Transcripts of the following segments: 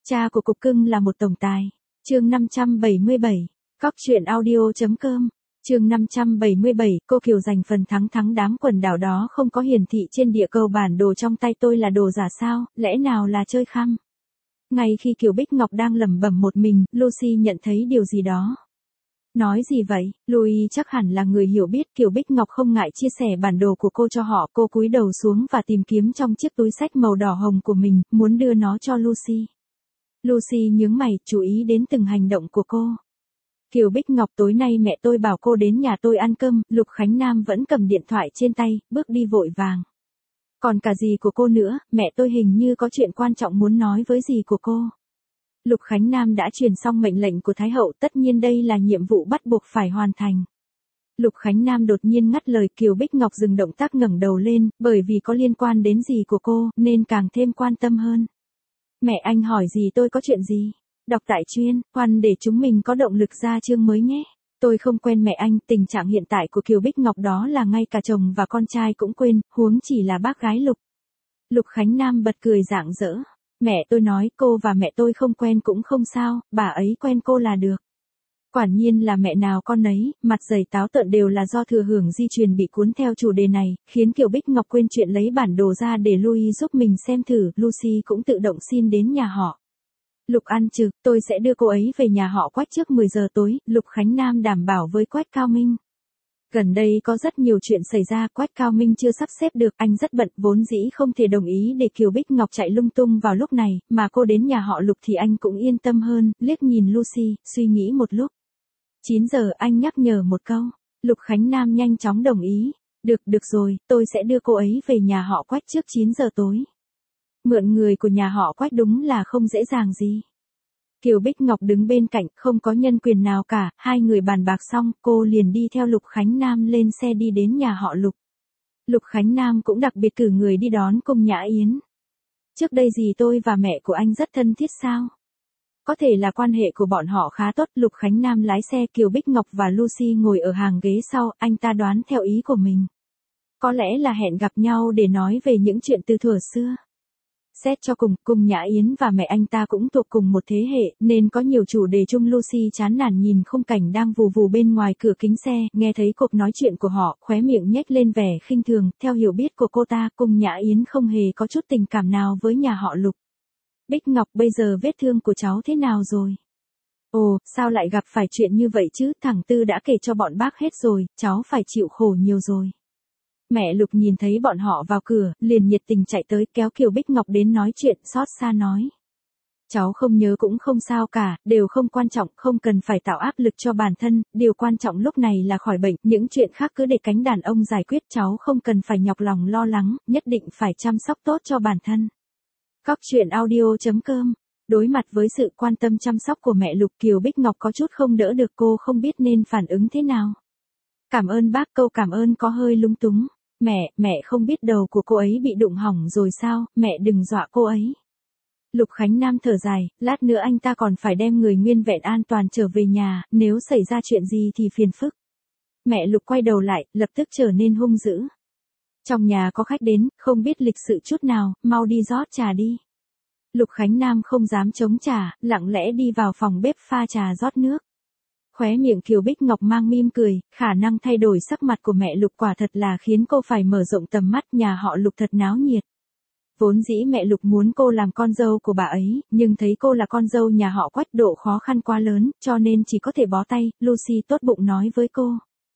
Cha của cục cưng là một tổng tài. Chương 577. Cóc truyện audio.com. Chương 577, cô Kiều giành phần thắng đám quần đảo đó không có hiển thị trên địa cầu bản đồ trong tay tôi là đồ giả sao, lẽ nào là chơi khăm. Ngay khi Kiều Bích Ngọc đang lẩm bẩm một mình, Lucy nhận thấy điều gì đó. Nói gì vậy? Louis chắc hẳn là người hiểu biết. Kiều Bích Ngọc không ngại chia sẻ bản đồ của cô cho họ. Cô cúi đầu xuống và tìm kiếm trong chiếc túi xách màu đỏ hồng của mình, muốn đưa nó cho Lucy. Lucy nhướng mày, chú ý đến từng hành động của cô. Kiều Bích Ngọc, tối nay mẹ tôi bảo cô đến nhà tôi ăn cơm. Lục Khánh Nam vẫn cầm điện thoại trên tay, bước đi vội vàng. Còn cả dì của cô nữa, mẹ tôi hình như có chuyện quan trọng muốn nói với dì của cô. Lục Khánh Nam đã truyền xong mệnh lệnh của Thái hậu, tất nhiên đây là nhiệm vụ bắt buộc phải hoàn thành. Lục Khánh Nam đột nhiên ngắt lời. Kiều Bích Ngọc dừng động tác, ngẩng đầu lên, bởi vì có liên quan đến dì của cô, nên càng thêm quan tâm hơn. Mẹ anh hỏi dì tôi có chuyện gì? Đọc tại Chuyên, khoan để chúng mình có động lực ra chương mới nhé. Tôi không quen mẹ anh, tình trạng hiện tại của Kiều Bích Ngọc đó là ngay cả chồng và con trai cũng quên, huống chỉ là bác gái Lục. Lục Khánh Nam bật cười rạng rỡ. Mẹ tôi nói cô và mẹ tôi không quen cũng không sao, bà ấy quen cô là được. Quả nhiên là mẹ nào con nấy, mặt dày táo tợn đều là do thừa hưởng di truyền bị cuốn theo chủ đề này, khiến Kiều Bích Ngọc quên chuyện lấy bản đồ ra để Louis giúp mình xem thử. Lucy cũng tự động xin đến nhà họ. Lục ăn trực, tôi sẽ đưa cô ấy về nhà họ Quách trước 10 giờ tối, Lục Khánh Nam đảm bảo với Quách Cao Minh. Gần đây có rất nhiều chuyện xảy ra, Quách Cao Minh chưa sắp xếp được, anh rất bận, vốn dĩ không thể đồng ý để Kiều Bích Ngọc chạy lung tung vào lúc này, mà cô đến nhà họ Lục thì anh cũng yên tâm hơn. Liếc nhìn Lucy, suy nghĩ một lúc. 9 giờ anh nhắc nhở một câu. Lục Khánh Nam nhanh chóng đồng ý. Được rồi, tôi sẽ đưa cô ấy về nhà họ Quách trước 9 giờ tối. Mượn người của nhà họ Quách đúng là không dễ dàng gì. Kiều Bích Ngọc đứng bên cạnh, không có nhân quyền nào cả. Hai người bàn bạc xong, cô liền đi theo Lục Khánh Nam lên xe đi đến nhà họ Lục. Lục Khánh Nam cũng đặc biệt cử người đi đón cùng Nhã Yến. Trước đây dì tôi và mẹ của anh rất thân thiết sao? Có thể là quan hệ của bọn họ khá tốt. Lục Khánh Nam lái xe, Kiều Bích Ngọc và Lucy ngồi ở hàng ghế sau, anh ta đoán theo ý của mình. Có lẽ là hẹn gặp nhau để nói về những chuyện từ thuở xưa. Xét cho cùng Nhã Yến và mẹ anh ta cũng thuộc cùng một thế hệ, nên có nhiều chủ đề chung. Lucy chán nản nhìn khung cảnh đang vù vù bên ngoài cửa kính xe, nghe thấy cuộc nói chuyện của họ, khóe miệng nhếch lên vẻ khinh thường. Theo hiểu biết của cô ta, cùng Nhã Yến không hề có chút tình cảm nào với nhà họ Lục. Bích Ngọc, bây giờ vết thương của cháu thế nào rồi? Ồ, sao lại gặp phải chuyện như vậy chứ, thằng Tư đã kể cho bọn bác hết rồi, cháu phải chịu khổ nhiều rồi. Mẹ Lục nhìn thấy bọn họ vào cửa, liền nhiệt tình chạy tới kéo Kiều Bích Ngọc đến nói chuyện, xót xa nói. Cháu không nhớ cũng không sao cả, đều không quan trọng, không cần phải tạo áp lực cho bản thân, điều quan trọng lúc này là khỏi bệnh, những chuyện khác cứ để cánh đàn ông giải quyết, cháu không cần phải nhọc lòng lo lắng, nhất định phải chăm sóc tốt cho bản thân. Cóc truyện audio.com. Đối mặt với sự quan tâm chăm sóc của mẹ Lục, Kiều Bích Ngọc có chút không đỡ được, cô không biết nên phản ứng thế nào. Cảm ơn bác, câu cảm ơn có hơi lúng túng. Mẹ không biết đầu của cô ấy bị đụng hỏng rồi sao, mẹ đừng dọa cô ấy. Lục Khánh Nam thở dài, lát nữa anh ta còn phải đem người nguyên vẹn an toàn trở về nhà, nếu xảy ra chuyện gì thì phiền phức. Mẹ Lục quay đầu lại, lập tức trở nên hung dữ. Trong nhà có khách đến, không biết lịch sự chút nào, mau đi rót trà đi. Lục Khánh Nam không dám chống trả, lặng lẽ đi vào phòng bếp pha trà rót nước. Khóe miệng Kiều Bích Ngọc mang mỉm cười, khả năng thay đổi sắc mặt của mẹ Lục quả thật là khiến cô phải mở rộng tầm mắt. Nhà họ Lục thật náo nhiệt. Vốn dĩ mẹ Lục muốn cô làm con dâu của bà ấy, nhưng thấy cô là con dâu nhà họ Quách, độ khó khăn quá lớn, cho nên chỉ có thể bó tay. Lucy tốt bụng nói với cô.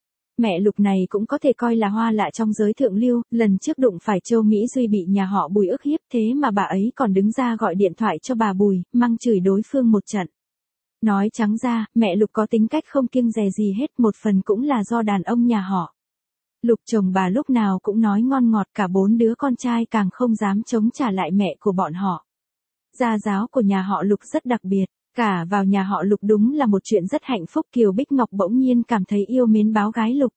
Mẹ Lục này cũng có thể coi là hoa lạ trong giới thượng lưu, lần trước đụng phải Châu Mỹ Duy bị nhà họ Bùi ức hiếp, thế mà bà ấy còn đứng ra gọi điện thoại cho bà Bùi, mắng chửi đối phương một trận. Nói trắng ra, mẹ Lục có tính cách không kiêng dè gì hết, một phần cũng là do đàn ông nhà họ Lục chồng bà lúc nào cũng nói ngon ngọt, cả 4 đứa con trai càng không dám chống trả lại mẹ của bọn họ. Gia giáo của nhà họ Lục rất đặc biệt, cả vào nhà họ Lục đúng là một chuyện rất hạnh phúc. Kiều Bích Ngọc bỗng nhiên cảm thấy yêu mến báo gái Lục.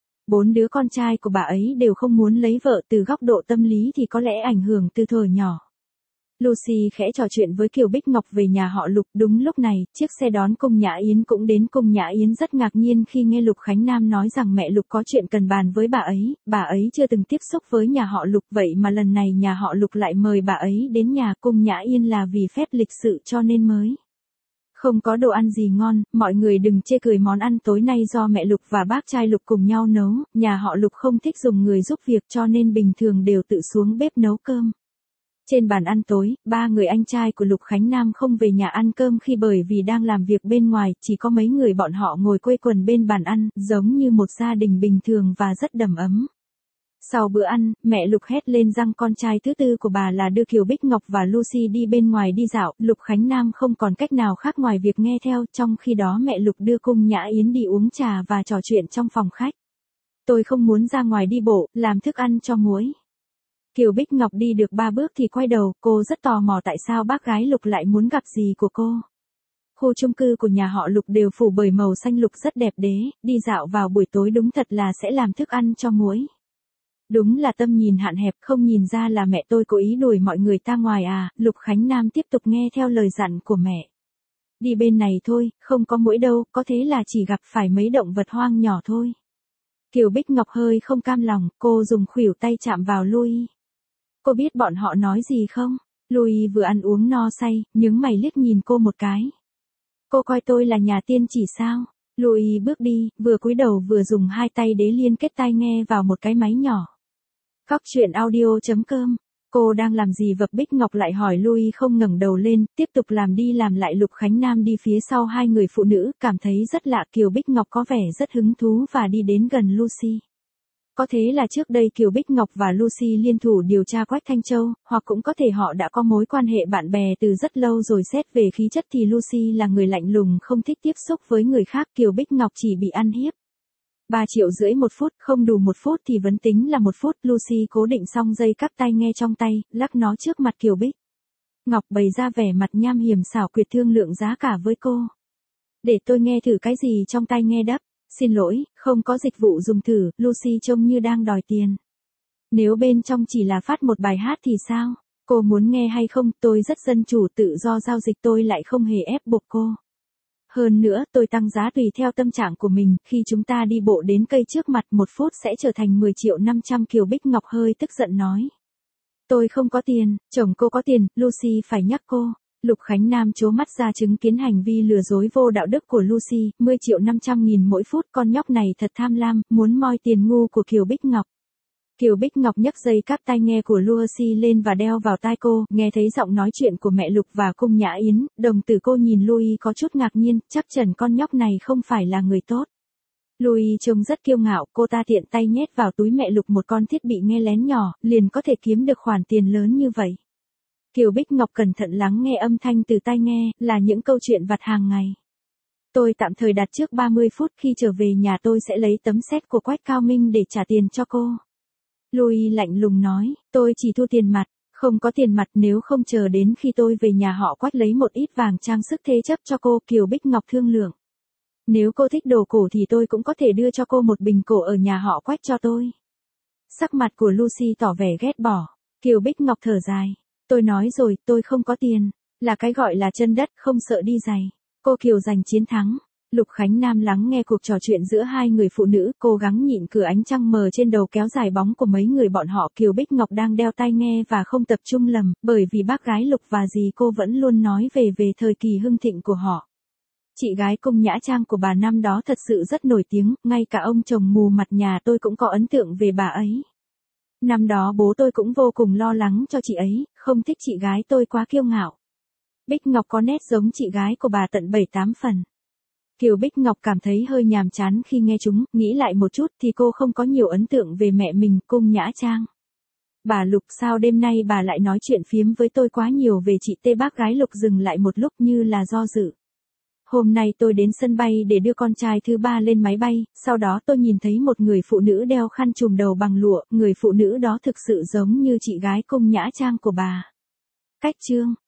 4 đứa con trai của bà ấy đều không muốn lấy vợ, từ góc độ tâm lý thì có lẽ ảnh hưởng từ thuở nhỏ. Lucy khẽ trò chuyện với Kiều Bích Ngọc về nhà họ Lục. Đúng lúc này, chiếc xe đón Cung Nhã Yến cũng đến. Cung Nhã Yến rất ngạc nhiên khi nghe Lục Khánh Nam nói rằng mẹ Lục có chuyện cần bàn với bà ấy chưa từng tiếp xúc với nhà họ Lục, vậy mà lần này nhà họ Lục lại mời bà ấy đến nhà. Cung Nhã Yến là vì phép lịch sự cho nên mới không có đồ ăn gì ngon, mọi người đừng chê cười, món ăn tối nay do mẹ Lục và bác trai Lục cùng nhau nấu, nhà họ Lục không thích dùng người giúp việc cho nên bình thường đều tự xuống bếp nấu cơm. Trên bàn ăn tối, ba người anh trai của Lục Khánh Nam không về nhà ăn cơm khi bởi vì đang làm việc bên ngoài, chỉ có mấy người bọn họ ngồi quây quần bên bàn ăn, giống như một gia đình bình thường và rất đầm ấm. Sau bữa ăn, mẹ Lục hét lên rằng con trai thứ tư của bà là đưa Kiều Bích Ngọc và Lucy đi bên ngoài đi dạo. Lục Khánh Nam không còn cách nào khác ngoài việc nghe theo, trong khi đó mẹ Lục đưa Cung Nhã Yến đi uống trà và trò chuyện trong phòng khách. Tôi không muốn ra ngoài đi bộ, làm thức ăn cho muối. Kiều Bích Ngọc đi được 3 bước thì quay đầu, cô rất tò mò tại sao bác gái Lục lại muốn gặp gì của cô. Khu chung cư của nhà họ Lục đều phủ bởi màu xanh lục rất đẹp đẽ, đi dạo vào buổi tối đúng thật là sẽ làm thức ăn cho muối. Đúng là tâm nhìn hạn hẹp, không nhìn ra là mẹ tôi cố ý đuổi mọi người ta ngoài à. Lục Khánh Nam tiếp tục nghe theo lời dặn của mẹ. Đi bên này thôi, không có muỗi đâu, có thế là chỉ gặp phải mấy động vật hoang nhỏ thôi. Kiều Bích Ngọc hơi không cam lòng, cô dùng khuỷu tay chạm vào Louis. Cô biết bọn họ nói gì không? Louis vừa ăn uống no say, nhướng mày liếc nhìn cô một cái. Cô coi tôi là nhà tiên chỉ sao? Louis bước đi, vừa cúi đầu vừa dùng hai tay đế liên kết tai nghe vào một cái máy nhỏ. Cóc truyện audio.com. Cô đang làm gì? Vập Bích Ngọc lại hỏi. Louis không ngẩng đầu lên, tiếp tục làm đi làm lại. Lục Khánh Nam đi phía sau hai người phụ nữ, cảm thấy rất lạ. Kiều Bích Ngọc có vẻ rất hứng thú và đi đến gần Lucy. Có thế là trước đây Kiều Bích Ngọc và Lucy liên thủ điều tra Quách Thanh Châu, hoặc cũng có thể họ đã có mối quan hệ bạn bè từ rất lâu rồi. Xét về khí chất thì Lucy là người lạnh lùng không thích tiếp xúc với người khác, Kiều Bích Ngọc chỉ bị ăn hiếp. 3,5 triệu một phút, không đủ 1 phút thì vẫn tính là 1 phút. Lucy cố định xong dây cắp tai nghe trong tay, lắc nó trước mặt Kiều Bích Ngọc, bày ra vẻ mặt nham hiểm xảo quyệt thương lượng giá cả với cô. Để tôi nghe thử cái gì trong tai nghe đắp. Xin lỗi, không có dịch vụ dùng thử. Lucy trông như đang đòi tiền. Nếu bên trong chỉ là phát một bài hát thì sao? Cô muốn nghe hay không? Tôi rất dân chủ, tự do giao dịch, tôi lại không hề ép buộc cô. Hơn nữa, tôi tăng giá tùy theo tâm trạng của mình. Khi chúng ta đi bộ đến cây trước mặt, 1 phút sẽ trở thành 10,5 triệu. Kiều Bích Ngọc hơi tức giận nói. Tôi không có tiền, chồng cô có tiền. Lucy phải nhắc cô. Lục Khánh Nam trố mắt ra chứng kiến hành vi lừa dối vô đạo đức của Lucy. 10,5 triệu mỗi phút, con nhóc này thật tham lam, muốn moi tiền ngu của Kiều Bích Ngọc. Kiều Bích Ngọc nhấc dây cáp tai nghe của Lucy lên và đeo vào tai cô, nghe thấy giọng nói chuyện của mẹ Lục và Cung Nhã Yến. Đồng tử cô nhìn Louis có chút ngạc nhiên, chắc chắn con nhóc này không phải là người tốt. Louis trông rất kiêu ngạo, cô ta tiện tay nhét vào túi mẹ Lục một con thiết bị nghe lén nhỏ, liền có thể kiếm được khoản tiền lớn như vậy. Kiều Bích Ngọc cẩn thận lắng nghe âm thanh từ tai nghe, là những câu chuyện vặt hàng ngày. Tôi tạm thời đặt trước 30 phút, khi trở về nhà tôi sẽ lấy tấm séc của Quách Cao Minh để trả tiền cho cô. Louis lạnh lùng nói, tôi chỉ thu tiền mặt, không có tiền mặt, nếu không chờ đến khi tôi về nhà họ Quách lấy một ít vàng trang sức thế chấp cho cô. Kiều Bích Ngọc thương lượng. Nếu cô thích đồ cổ thì tôi cũng có thể đưa cho cô một bình cổ ở nhà họ Quách cho tôi. Sắc mặt của Lucy tỏ vẻ ghét bỏ. Kiều Bích Ngọc thở dài. Tôi nói rồi, tôi không có tiền, là cái gọi là chân đất, không sợ đi giày. Cô Kiều giành chiến thắng. Lục Khánh Nam lắng nghe cuộc trò chuyện giữa hai người phụ nữ, cố gắng nhịn cửa ánh trăng mờ trên đầu kéo dài bóng của mấy người bọn họ. Kiều Bích Ngọc đang đeo tai nghe và không tập trung lầm, bởi vì bác gái Lục và dì cô vẫn luôn nói về thời kỳ hưng thịnh của họ. Chị gái Cung Nhã Trang của bà năm đó thật sự rất nổi tiếng, ngay cả ông chồng mù mặt nhà tôi cũng có ấn tượng về bà ấy. Năm đó bố tôi cũng vô cùng lo lắng cho chị ấy, không thích chị gái tôi quá kiêu ngạo. Bích Ngọc có nét giống chị gái của bà tận 7-8 phần. Kiều Bích Ngọc cảm thấy hơi nhàm chán khi nghe chúng, nghĩ lại một chút thì cô không có nhiều ấn tượng về mẹ mình, Cung Nhã Trang. Bà Lục, sao đêm nay bà lại nói chuyện phiếm với tôi quá nhiều về chị Tê? Bác gái Lục dừng lại một lúc như là do dự. Hôm nay tôi đến sân bay để đưa con trai thứ ba lên máy bay, sau đó tôi nhìn thấy một người phụ nữ đeo khăn trùm đầu bằng lụa, người phụ nữ đó thực sự giống như chị gái Cung Nhã Trang của bà. Cách chương